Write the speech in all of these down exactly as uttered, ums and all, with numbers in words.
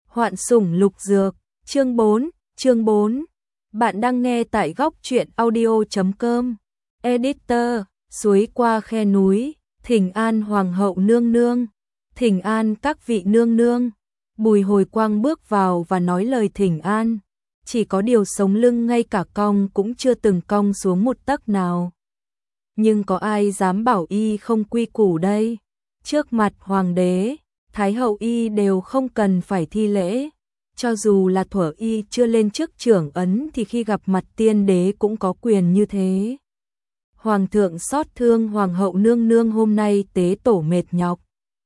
Hoạn sủng lục dược, chương bốn, chương bốn. Bạn đang nghe tại góc truyện audio chấm com. Editor, suối qua khe núi, thỉnh an hoàng hậu nương nương, thỉnh an các vị nương nương. Bùi Hồi Quang bước vào và nói lời thỉnh an, chỉ có điều sống lưng ngay cả cong cũng chưa từng cong xuống một tấc nào. Nhưng có ai dám bảo y không quy củ đây? Trước mặt hoàng đế, thái hậu y đều không cần phải thi lễ, cho dù là thuở y chưa lên chức trưởng ấn thì khi gặp mặt tiên đế cũng có quyền như thế. Hoàng thượng xót thương hoàng hậu nương nương hôm nay tế tổ mệt nhọc,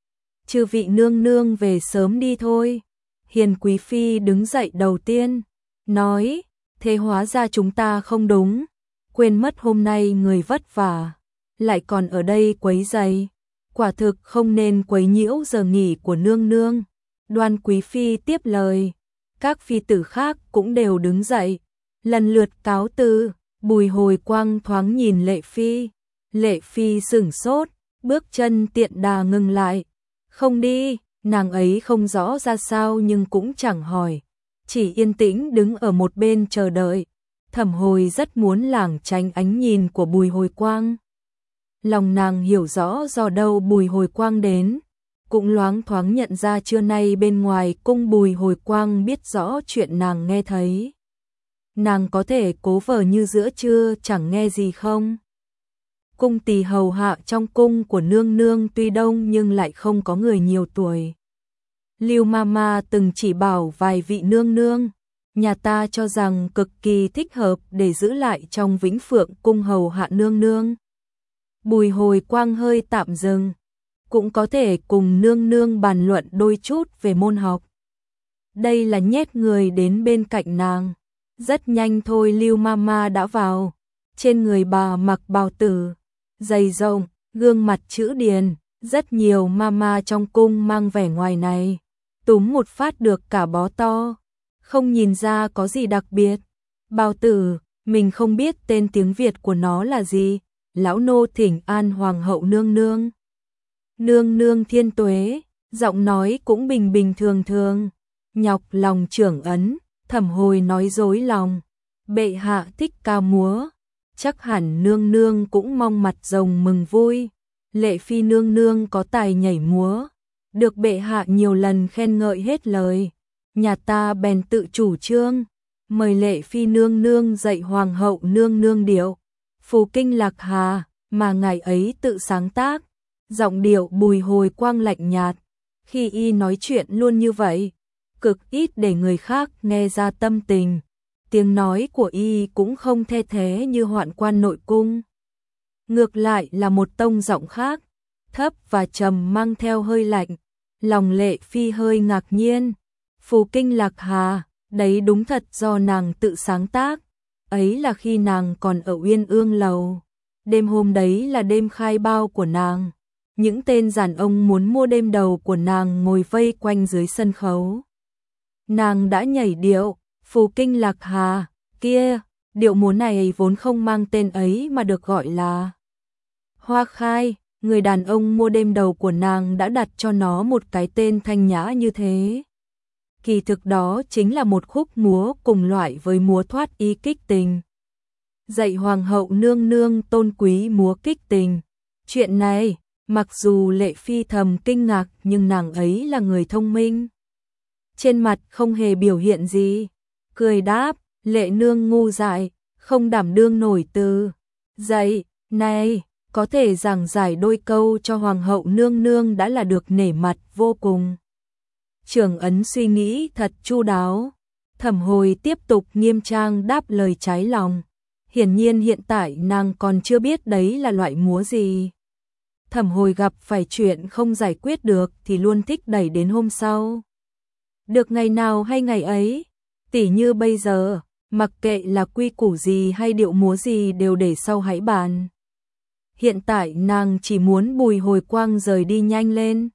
chư vị nương nương về sớm đi thôi. Hiền quý phi đứng dậy đầu tiên, nói, thế hóa ra chúng ta không đúng, quên mất hôm nay người vất vả, lại còn ở đây quấy rầy, quả thực không nên quấy nhiễu giờ nghỉ của nương nương. Đoan quý phi tiếp lời, các phi tử khác cũng đều đứng dậy, lần lượt cáo từ. Bùi Hồi Quang thoáng nhìn Lệ phi, Lệ phi sửng sốt, bước chân tiện đà ngừng lại, không đi. Nàng ấy không rõ ra sao nhưng cũng chẳng hỏi, chỉ yên tĩnh đứng ở một bên chờ đợi. Thẩm Hồi rất muốn lảng tránh ánh nhìn của Bùi Hồi Quang. Lòng nàng hiểu rõ do đâu Bùi Hồi Quang đến, cũng loáng thoáng nhận ra trưa nay bên ngoài cung Bùi Hồi Quang biết rõ chuyện nàng nghe thấy. Nàng có thể cố vờ như giữa trưa chẳng nghe gì không? Cung tỳ hầu hạ trong cung của nương nương tuy đông nhưng lại không có người nhiều tuổi. Lưu Mama từng chỉ bảo vài vị nương nương, nhà ta cho rằng cực kỳ thích hợp để giữ lại trong Vĩnh Phượng cung hầu hạ nương nương. Bùi Hồi Quang hơi tạm dừng, cũng có thể cùng nương nương bàn luận đôi chút về môn học. Đây là nhét người đến bên cạnh nàng. Rất nhanh thôi Lưu Mama đã vào, trên người bà mặc bào tử, giày rộng, gương mặt chữ điền, rất nhiều mama trong cung mang vẻ ngoài này, túm một phát được cả bó to, không nhìn ra có gì đặc biệt. Bào tử, mình không biết tên tiếng Việt của nó là gì, lão nô thỉnh an hoàng hậu nương nương. Nương nương thiên tuế, giọng nói cũng bình bình thường thường, nhọc lòng trưởng ấn. Thẩm Hồi nói dối lòng, bệ hạ thích ca múa, chắc hẳn nương nương cũng mong mặt rồng mừng vui. Lệ phi nương nương có tài nhảy múa, được bệ hạ nhiều lần khen ngợi hết lời, nhà ta bèn tự chủ trương, mời Lệ phi nương nương dạy hoàng hậu nương nương điệu Phù Kinh Lạc Hà mà ngài ấy tự sáng tác. Giọng điệu Bùi Hồi Quang lạnh nhạt, khi y nói chuyện luôn như vậy, cực ít để người khác nghe ra tâm tình. Tiếng nói của y cũng không the thế như hoạn quan nội cung. Ngược lại là một tông giọng khác, thấp và trầm mang theo hơi lạnh. Lòng Lệ phi hơi ngạc nhiên. Phù Kinh Lạc Hà, đấy đúng thật do nàng tự sáng tác. Ấy là khi nàng còn ở Uyên Ương Lầu. Đêm hôm đấy là đêm khai bao của nàng. Những tên giản ông muốn mua đêm đầu của nàng ngồi vây quanh dưới sân khấu. Nàng đã nhảy điệu Phù Kinh Lạc Hà kia, điệu múa này vốn không mang tên ấy mà được gọi là Hoa Khai. Người đàn ông mua đêm đầu của nàng đã đặt cho nó một cái tên thanh nhã như thế. Kỳ thực đó chính là một khúc múa cùng loại với múa thoát y kích tình. Dạy hoàng hậu nương nương tôn quý múa kích tình. Chuyện này, mặc dù Lệ phi thầm kinh ngạc nhưng nàng ấy là người thông minh. Trên mặt không hề biểu hiện gì, cười đáp, Lệ nương ngu dại, không đảm đương nổi từ. Dạy, này, có thể giảng giải đôi câu cho hoàng hậu nương nương đã là được nể mặt vô cùng. Trưởng ấn suy nghĩ thật chu đáo. Thẩm Hồi tiếp tục nghiêm trang đáp lời trái lòng. Hiển nhiên hiện tại nàng còn chưa biết đấy là loại múa gì. Thẩm Hồi gặp phải chuyện không giải quyết được thì luôn thích đẩy đến hôm sau. Được ngày nào hay ngày ấy, tỉ như bây giờ, mặc kệ là quy củ gì hay điệu múa gì đều để sau hãy bàn. Hiện tại nàng chỉ muốn Bùi Hồi Quang rời đi nhanh lên.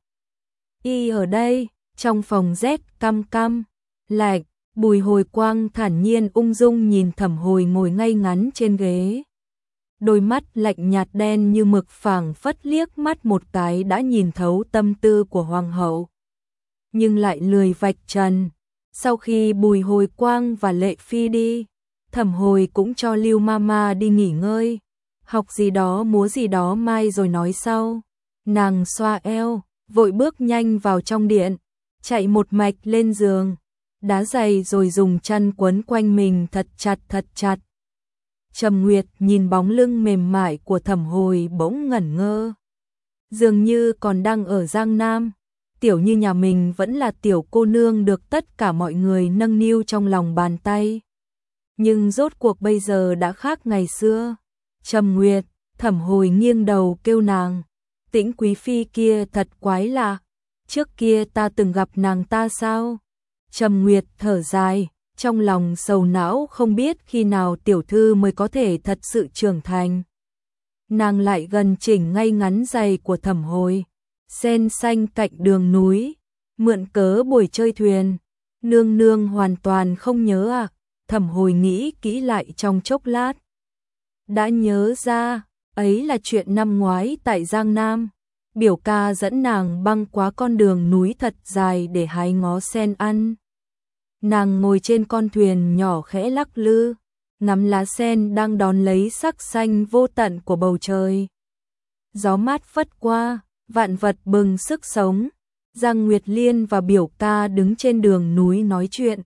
Y ở đây, trong phòng rét căm căm, lạnh, Bùi Hồi Quang thản nhiên ung dung nhìn Thẩm Hồi ngồi ngay ngắn trên ghế. Đôi mắt lạnh nhạt đen như mực phảng phất liếc mắt một cái đã nhìn thấu tâm tư của hoàng hậu. Nhưng lại lười vạch trần, Sau khi Bùi Hồi Quang và Lệ Phi đi, Thẩm Hồi cũng cho Lưu Mama đi nghỉ ngơi, học gì đó múa gì đó mai rồi nói sau. Nàng xoa eo, vội bước nhanh vào trong điện, chạy một mạch lên giường, đá giày rồi dùng chăn quấn quanh mình thật chặt thật chặt. Trầm Nguyệt nhìn bóng lưng mềm mại của Thẩm Hồi bỗng ngẩn ngơ. Dường như còn đang ở Giang Nam, tiểu như nhà mình vẫn là tiểu cô nương được tất cả mọi người nâng niu trong lòng bàn tay. Nhưng rốt cuộc bây giờ đã khác ngày xưa. Trầm Nguyệt, Thẩm Hồi nghiêng đầu kêu nàng, Tĩnh quý phi kia thật quái lạ, trước kia ta từng gặp nàng ta sao? Trầm Nguyệt thở dài, trong lòng sầu não không biết khi nào tiểu thư mới có thể thật sự trưởng thành. Nàng lại gần chỉnh ngay ngắn giày của Thẩm Hồi, sen xanh cạnh đường núi, mượn cớ buổi chơi thuyền. Nương nương hoàn toàn không nhớ à? Thẩm Hồi nghĩ kỹ lại trong chốc lát. Đã nhớ ra, ấy là chuyện năm ngoái tại Giang Nam. Biểu ca dẫn nàng băng qua con đường núi thật dài để hái ngó sen ăn. Nàng ngồi trên con thuyền nhỏ khẽ lắc lư, ngắm lá sen đang đón lấy sắc xanh vô tận của bầu trời. Gió mát phất qua, vạn vật bừng sức sống. Giang Nguyệt Liên và biểu ca đứng trên đường núi nói chuyện.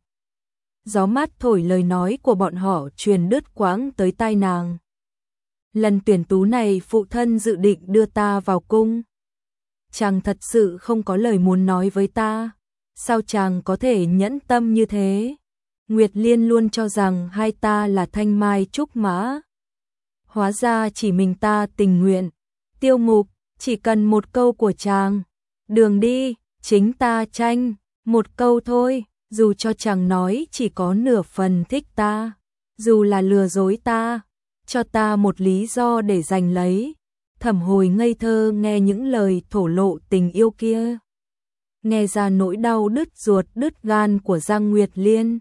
Gió mát thổi lời nói của bọn họ truyền đứt quãng tới tai nàng. Lần tuyển tú này phụ thân dự định đưa ta vào cung. Chàng thật sự không có lời muốn nói với ta. Sao chàng có thể nhẫn tâm như thế? Nguyệt Liên luôn cho rằng hai ta là thanh mai trúc mã. Hóa ra chỉ mình ta tình nguyện. Tiêu Mục, chỉ cần một câu của chàng. Đường đi, chính ta tranh. Một câu thôi, dù cho chàng nói chỉ có nửa phần thích ta. Dù là lừa dối ta, cho ta một lý do để giành lấy. Thẩm Hồi ngây thơ nghe những lời thổ lộ tình yêu kia, nghe ra nỗi đau đứt ruột đứt gan của Giang Nguyệt Liên.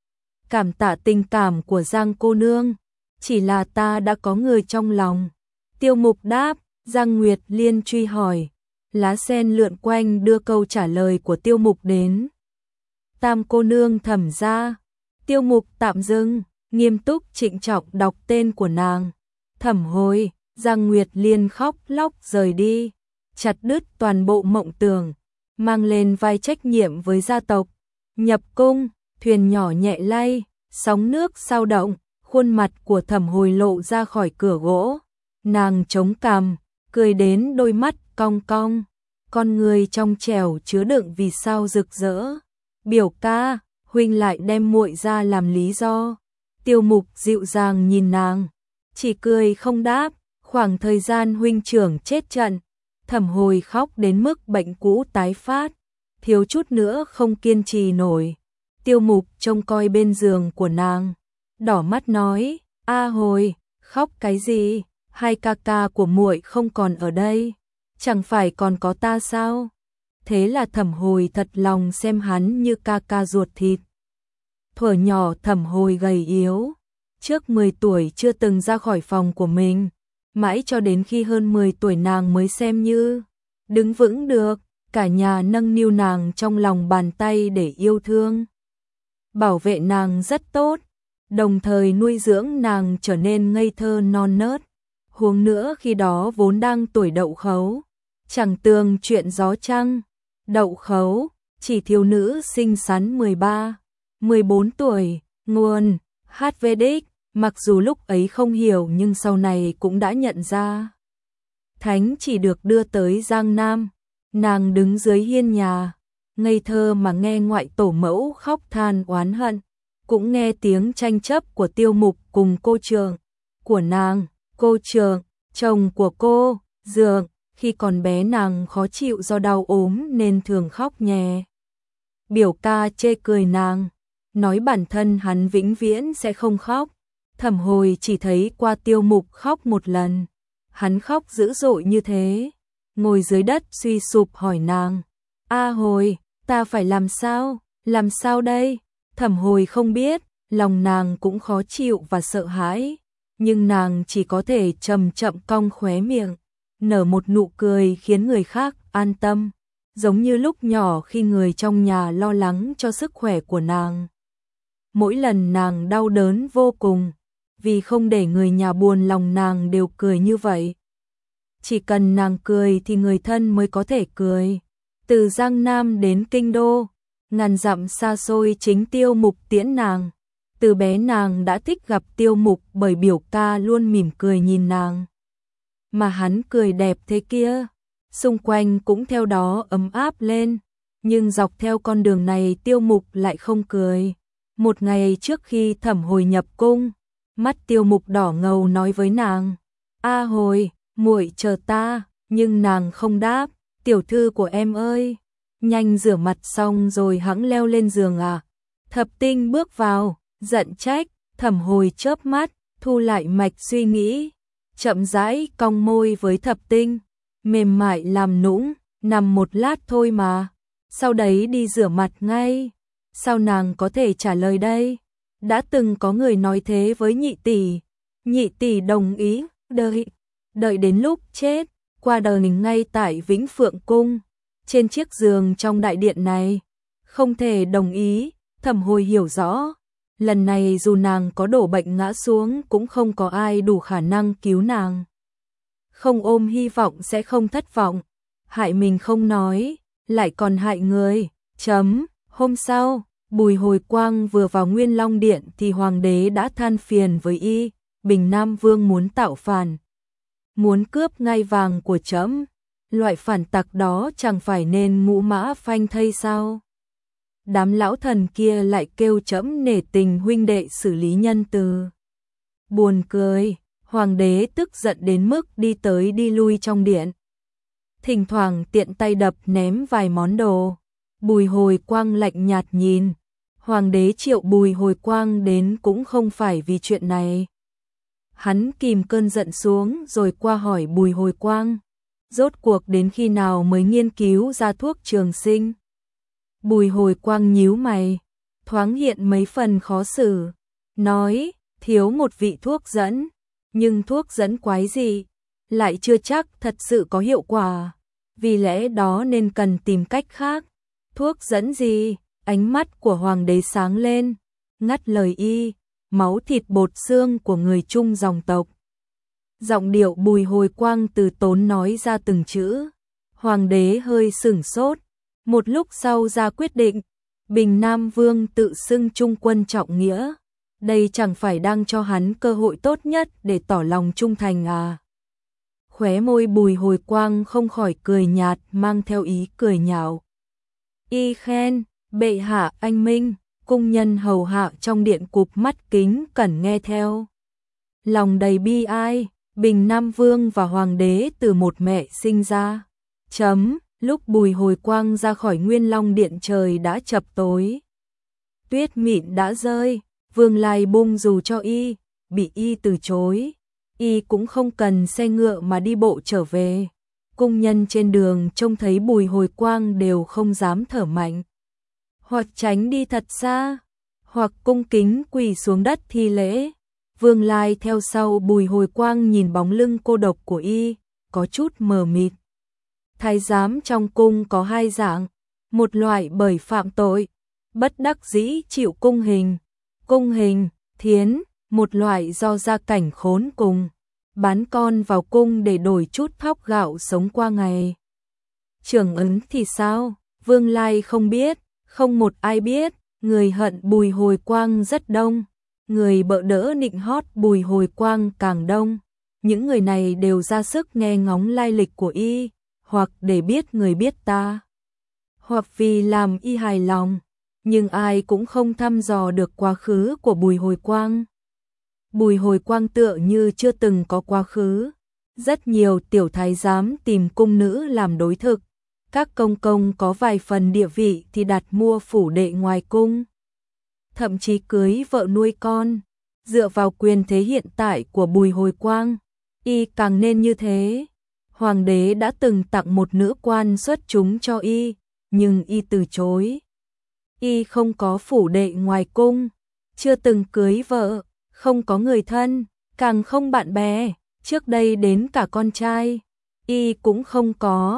Cảm tạ tình cảm của Giang cô nương, chỉ là ta đã có người trong lòng. Tiêu Mục đáp. Giang Nguyệt Liên truy hỏi. Lá sen lượn quanh đưa câu trả lời của Tiêu Mục đến. Tam cô nương Thẩm gia. Tiêu Mục tạm dừng, nghiêm túc trịnh trọng đọc tên của nàng. Thẩm Hồi. Giang Nguyệt Liên khóc lóc rời đi, chặt đứt toàn bộ mộng tưởng, mang lên vai trách nhiệm với gia tộc. Nhập cung, thuyền nhỏ nhẹ lay, sóng nước sao động, khuôn mặt của Thẩm Hồi lộ ra khỏi cửa gỗ. Nàng chống cằm, cười đến đôi mắt cong cong, con người trong trẻo chứa đựng vì sao rực rỡ. Biểu ca, huynh lại đem muội ra làm lý do. Tiêu Mục dịu dàng nhìn nàng, chỉ cười không đáp. Khoảng thời gian huynh trưởng chết trận, Thẩm Hồi khóc đến mức bệnh cũ tái phát, thiếu chút nữa không kiên trì nổi. Tiêu Mục trông coi bên giường của nàng, đỏ mắt nói: "A Hồi, khóc cái gì? Hai ca ca của muội không còn ở đây, chẳng phải còn có ta sao?" Thế là Thẩm Hồi thật lòng xem hắn như ca ca ruột thịt. Thuở nhỏ Thẩm Hồi gầy yếu, trước mười tuổi chưa từng ra khỏi phòng của mình. Mãi cho đến khi hơn mười tuổi nàng mới xem như đứng vững được, cả nhà nâng niu nàng trong lòng bàn tay để yêu thương. Bảo vệ nàng rất tốt, đồng thời nuôi dưỡng nàng trở nên ngây thơ non nớt. Huống nữa khi đó vốn đang tuổi đậu khấu, chẳng tường chuyện gió trăng. Đậu khấu, chỉ thiếu nữ xinh xắn mười ba, mười bốn tuổi, nguồn, hát Vedic. Mặc dù lúc ấy không hiểu nhưng sau này cũng đã nhận ra. Thánh chỉ được đưa tới Giang Nam, nàng đứng dưới hiên nhà, ngây thơ mà nghe ngoại tổ mẫu khóc than oán hận, cũng nghe tiếng tranh chấp của Tiêu Mục cùng cô trường của nàng. Cô trường, chồng của cô, Dượng, khi còn bé nàng khó chịu do đau ốm nên thường khóc nhè. Biểu ca chê cười nàng, nói bản thân hắn vĩnh viễn sẽ không khóc. Thẩm Hồi chỉ thấy qua Tiêu Mục khóc một lần, hắn khóc dữ dội như thế, ngồi dưới đất suy sụp hỏi nàng: "A Hồi, ta phải làm sao, làm sao đây?" Thẩm Hồi không biết, lòng nàng cũng khó chịu và sợ hãi, nhưng nàng chỉ có thể chậm chậm cong khóe miệng, nở một nụ cười khiến người khác an tâm. giống như lúc nhỏ khi người trong nhà lo lắng cho sức khỏe của nàng. Mỗi lần nàng đau đớn vô cùng, vì không để người nhà buồn lòng nàng đều cười như vậy. Chỉ cần nàng cười thì người thân mới có thể cười. Từ Giang Nam đến Kinh Đô, ngàn dặm xa xôi chính Tiêu Mục tiễn nàng. Từ bé nàng đã thích gặp Tiêu Mục bởi biểu ca luôn mỉm cười nhìn nàng. Mà hắn cười đẹp thế kia, xung quanh cũng theo đó ấm áp lên. Nhưng dọc theo con đường này Tiêu Mục lại không cười. Một ngày trước khi Thẩm Hồi nhập cung, mắt Tiêu Mục đỏ ngầu nói với nàng: "A Hồi, muội chờ ta." Nhưng nàng không đáp. "Tiểu thư của em ơi, nhanh rửa mặt xong rồi hẵng leo lên giường à?" Thập Tinh bước vào, giận trách. Thẩm Hồi chớp mắt, thu lại mạch suy nghĩ, chậm rãi cong môi với Thập Tinh, mềm mại làm nũng: "Nằm một lát thôi mà, sau đấy đi rửa mặt ngay." Sao nàng có thể trả lời đây? Đã từng có người nói thế với nhị tỷ, nhị tỷ đồng ý, đợi, đợi đến lúc chết, qua đời ngay tại Vĩnh Phượng Cung, trên chiếc giường trong đại điện này. Không thể đồng ý. Thẩm Hồi hiểu rõ, lần này dù nàng có đổ bệnh ngã xuống cũng không có ai đủ khả năng cứu nàng. Không ôm hy vọng sẽ không thất vọng, hại mình không nói, lại còn hại người. Chấm. Hôm sau, Bùi Hồi Quang vừa vào Nguyên Long Điện thì hoàng đế đã than phiền với y, Bình Nam Vương muốn tạo phản, muốn cướp ngai vàng của trẫm, loại phản tặc đó chẳng phải nên ngũ mã phanh thây sao? Đám lão thần kia lại kêu trẫm nể tình huynh đệ xử lý nhân từ. Buồn cười, hoàng đế tức giận đến mức đi tới đi lui trong điện, thỉnh thoảng tiện tay đập ném vài món đồ. Bùi Hồi Quang lạnh nhạt nhìn. Hoàng đế triệu Bùi Hồi Quang đến cũng không phải vì chuyện này. Hắn kìm cơn giận xuống rồi qua hỏi Bùi Hồi Quang: "Rốt cuộc đến khi nào mới nghiên cứu ra thuốc trường sinh?" Bùi Hồi Quang nhíu mày, thoáng hiện mấy phần khó xử, nói: "Thiếu một vị thuốc dẫn, nhưng thuốc dẫn quái gì, lại chưa chắc thật sự có hiệu quả, vì lẽ đó nên cần tìm cách khác." "Thuốc dẫn gì?" Ánh mắt của hoàng đế sáng lên, ngắt lời y: "Máu thịt bột xương của người chung dòng tộc." Giọng điệu Bùi Hồi Quang từ tốn nói ra từng chữ. Hoàng đế hơi sửng sốt, một lúc sau ra quyết định: Bình Nam Vương tự xưng trung quân trọng nghĩa, đây chẳng phải đang cho hắn cơ hội tốt nhất để tỏ lòng trung thành à? Khóe môi Bùi Hồi Quang không khỏi cười nhạt mang theo ý cười nhạo. Y khen: "Bệ hạ anh minh." Cung nhân hầu hạ trong điện cụp mắt kính cẩn nghe theo, lòng đầy bi ai. Bình Nam Vương và hoàng đế từ một mẹ sinh ra. Chấm. Lúc Bùi Hồi Quang ra khỏi Nguyên Long Điện trời đã chập tối, tuyết mịn đã rơi. Vương Lai bung dù cho y, bị y từ chối. Y cũng không cần xe ngựa mà đi bộ trở về. Cung nhân trên đường trông thấy Bùi Hồi Quang đều không dám thở mạnh, hoặc tránh đi thật xa, hoặc cung kính quỳ xuống đất thi lễ. Vương Lai theo sau Bùi Hồi Quang nhìn bóng lưng cô độc của y, có chút mờ mịt. Thái giám trong cung có hai dạng, một loại bởi phạm tội, bất đắc dĩ chịu cung hình, cung hình, thiến, một loại do gia cảnh khốn cùng, bán con vào cung để đổi chút thóc gạo sống qua ngày. Trưởng ấn thì sao? Vương Lai không biết, không một ai biết. Người hận Bùi Hồi Quang rất đông, người bợ đỡ nịnh hót Bùi Hồi Quang càng đông. Những người này đều ra sức nghe ngóng lai lịch của y, hoặc để biết người biết ta, hoặc vì làm y hài lòng, nhưng ai cũng không thăm dò được quá khứ của Bùi Hồi Quang. Bùi Hồi Quang tựa như chưa từng có quá khứ. Rất nhiều tiểu thái giám tìm cung nữ làm đối thực, các công công có vài phần địa vị thì đặt mua phủ đệ ngoài cung, thậm chí cưới vợ nuôi con. Dựa vào quyền thế hiện tại của Bùi Hồi Quang, y càng nên như thế. Hoàng đế đã từng tặng một nữ quan xuất chúng cho y, nhưng y từ chối. Y không có phủ đệ ngoài cung, chưa từng cưới vợ, không có người thân, càng không bạn bè, trước đây đến cả con trai y cũng không có.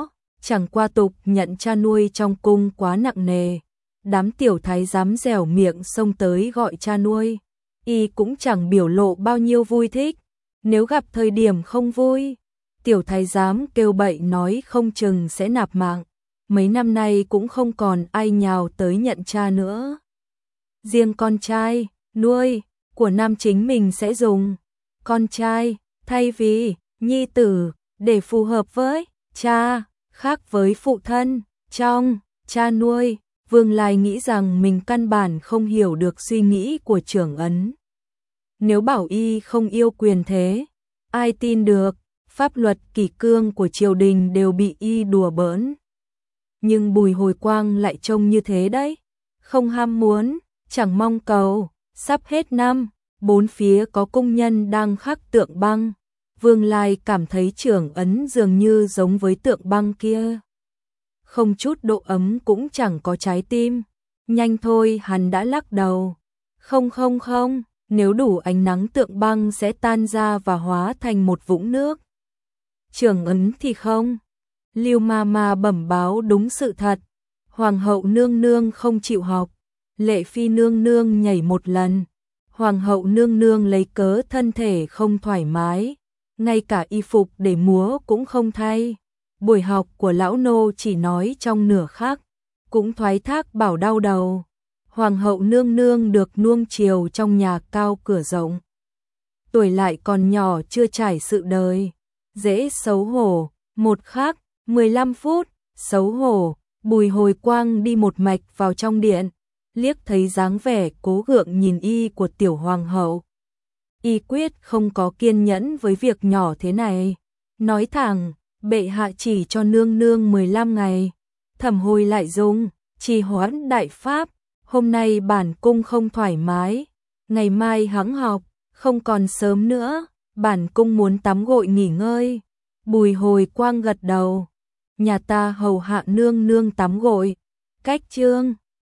chẳng qua tục nhận cha nuôi trong cung quá nặng nề. Đám tiểu thái giám dẻo miệng xông tới gọi cha nuôi, y cũng chẳng biểu lộ bao nhiêu vui thích. Nếu gặp thời điểm không vui, tiểu thái giám kêu bậy nói không chừng sẽ nạp mạng. Mấy năm nay cũng không còn ai nhào tới nhận cha nữa. Riêng con trai, nuôi, của nam chính mình sẽ dùng con trai, thay vì nhi tử, để phù hợp với cha, khác với phụ thân, trong cha nuôi. Vương Lai nghĩ rằng mình căn bản không hiểu được suy nghĩ của Trưởng Ấn. Nếu bảo y không yêu quyền thế, ai tin được, pháp luật kỷ cương của triều đình đều bị y đùa bỡn. Nhưng Bùi Hồi Quang lại trông như thế đấy, không ham muốn, chẳng mong cầu. Sắp hết năm, bốn phía có công nhân đang khắc tượng băng. Vương Lai cảm thấy Trưởng Ấn dường như giống với tượng băng kia. Không chút độ ấm cũng chẳng có trái tim. Nhanh thôi, hắn đã lắc đầu. Không không không, nếu đủ ánh nắng tượng băng sẽ tan ra và hóa thành một vũng nước. Trưởng Ấn thì không. Lưu Ma Ma bẩm báo đúng sự thật. Hoàng hậu nương nương không chịu học. Lệ Phi nương nương nhảy một lần. Hoàng hậu nương nương lấy cớ thân thể không thoải mái. Ngay cả y phục để múa cũng không thay. Buổi học của lão nô chỉ nói trong nửa khắc, cũng thoái thác bảo đau đầu. Hoàng hậu nương nương được nuông chiều trong nhà cao cửa rộng. Tuổi lại còn nhỏ chưa trải sự đời. Dễ xấu hổ, một khắc, mười lăm phút, xấu hổ. Bùi Hồi Quang đi một mạch vào trong điện, liếc thấy dáng vẻ cố gượng nhìn y của tiểu hoàng hậu. Y quyết không có kiên nhẫn với việc nhỏ thế này. Nói thẳng, bệ hạ chỉ cho nương nương mười lăm ngày. Thẩm Hồi lại dùng trì hoãn đại pháp. Hôm nay bản cung không thoải mái, ngày mai hẵng học, không còn sớm nữa. Bản cung muốn tắm gội nghỉ ngơi. Bùi Hồi Quang gật đầu. Nhà ta hầu hạ nương nương tắm gội. Cách chương